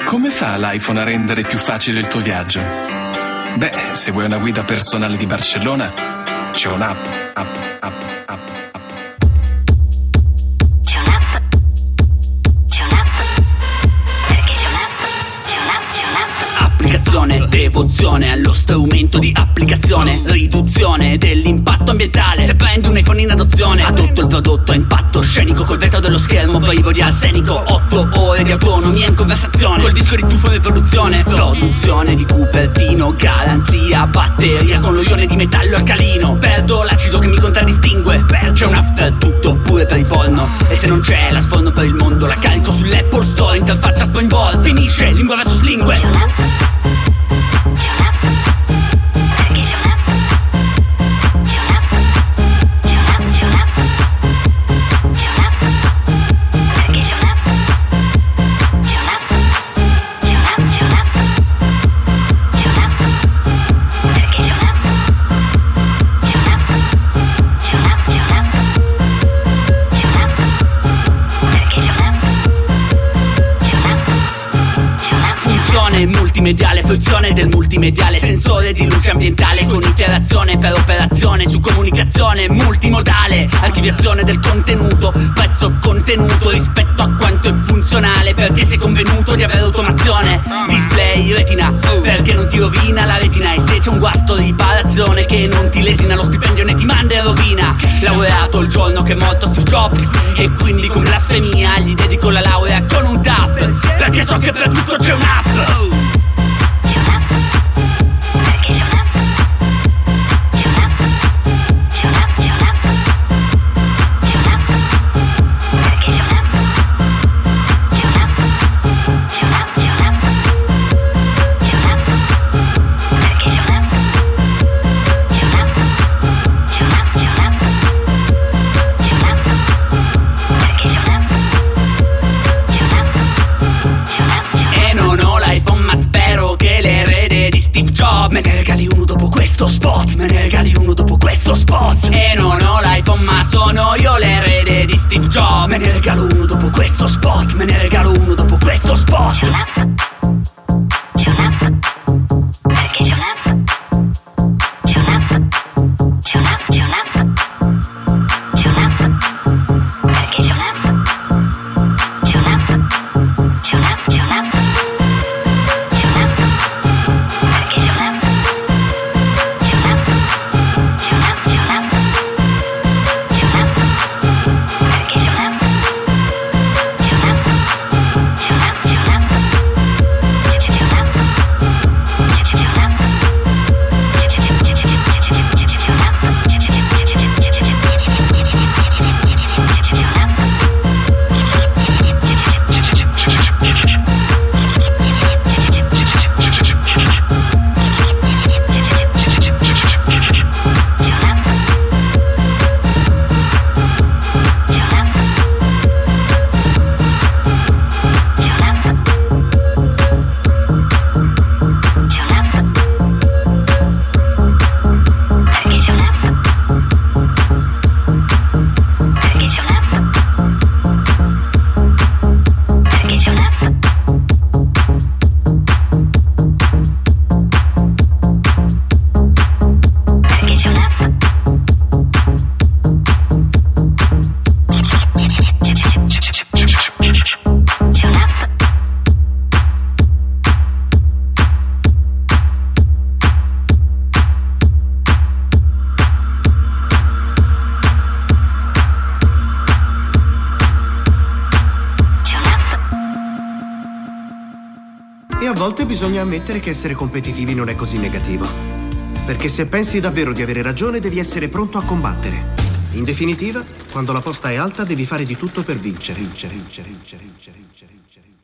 Come fa l'iPhone a rendere più facile il tuo viaggio? Beh, se vuoi una guida personale di Barcellona, c'è un'app. Applicazione, devozione allo strumento di applicazione, riduzione dell'impatto ambientale. Se prendi un iPhone in adozione, adotto il prodotto a impatto scenico col vetro dello schermo privo di arsenico. 8 ore di autonomia in conversazione col disco di tuffo di produzione di Cupertino, garanzia batteria con lo ione di metallo alcalino. Perdo l'acido che mi contraddistingue, c'è un'app per tutto, pure per il porno. E se non c'è la sforno per il mondo, la carico sull'Apple Store, interfaccia Springboard, finisce lingua versus lingue. Multimediale, fruizione del multimediale, sensore di luce ambientale con interazione per operazione su comunicazione multimodale, archiviazione del contenuto, prezzo contenuto rispetto a quanto è funzionale, perché sei convenuto di avere automazione, display retina, perché non ti rovina la retina, e se c'è un guasto riparazione che non ti lesina lo stipendio né ti manda in rovina. Laureato il giorno che è morto Steve Jobs, e quindi con blasfemia gli dedico la laurea con un tab, perché so che per tutto c'è un'app. Me ne regali uno dopo questo spot, me ne regali uno dopo questo spot. E non ho l'iPhone ma sono io l'erede di Steve Jobs. Me ne regalo uno dopo questo spot, me ne regalo uno dopo questo spot. C'è un'app, perché c'è un'app, c'è un'app, c'è un'app, c'è un'app, c'è un'app, perché c'è un'app, c'è un'app, c'è un'app, c'è un'app. A volte bisogna ammettere che essere competitivi non è così negativo. Perché se pensi davvero di avere ragione, devi essere pronto a combattere. In definitiva, quando la posta è alta, devi fare di tutto per vincere.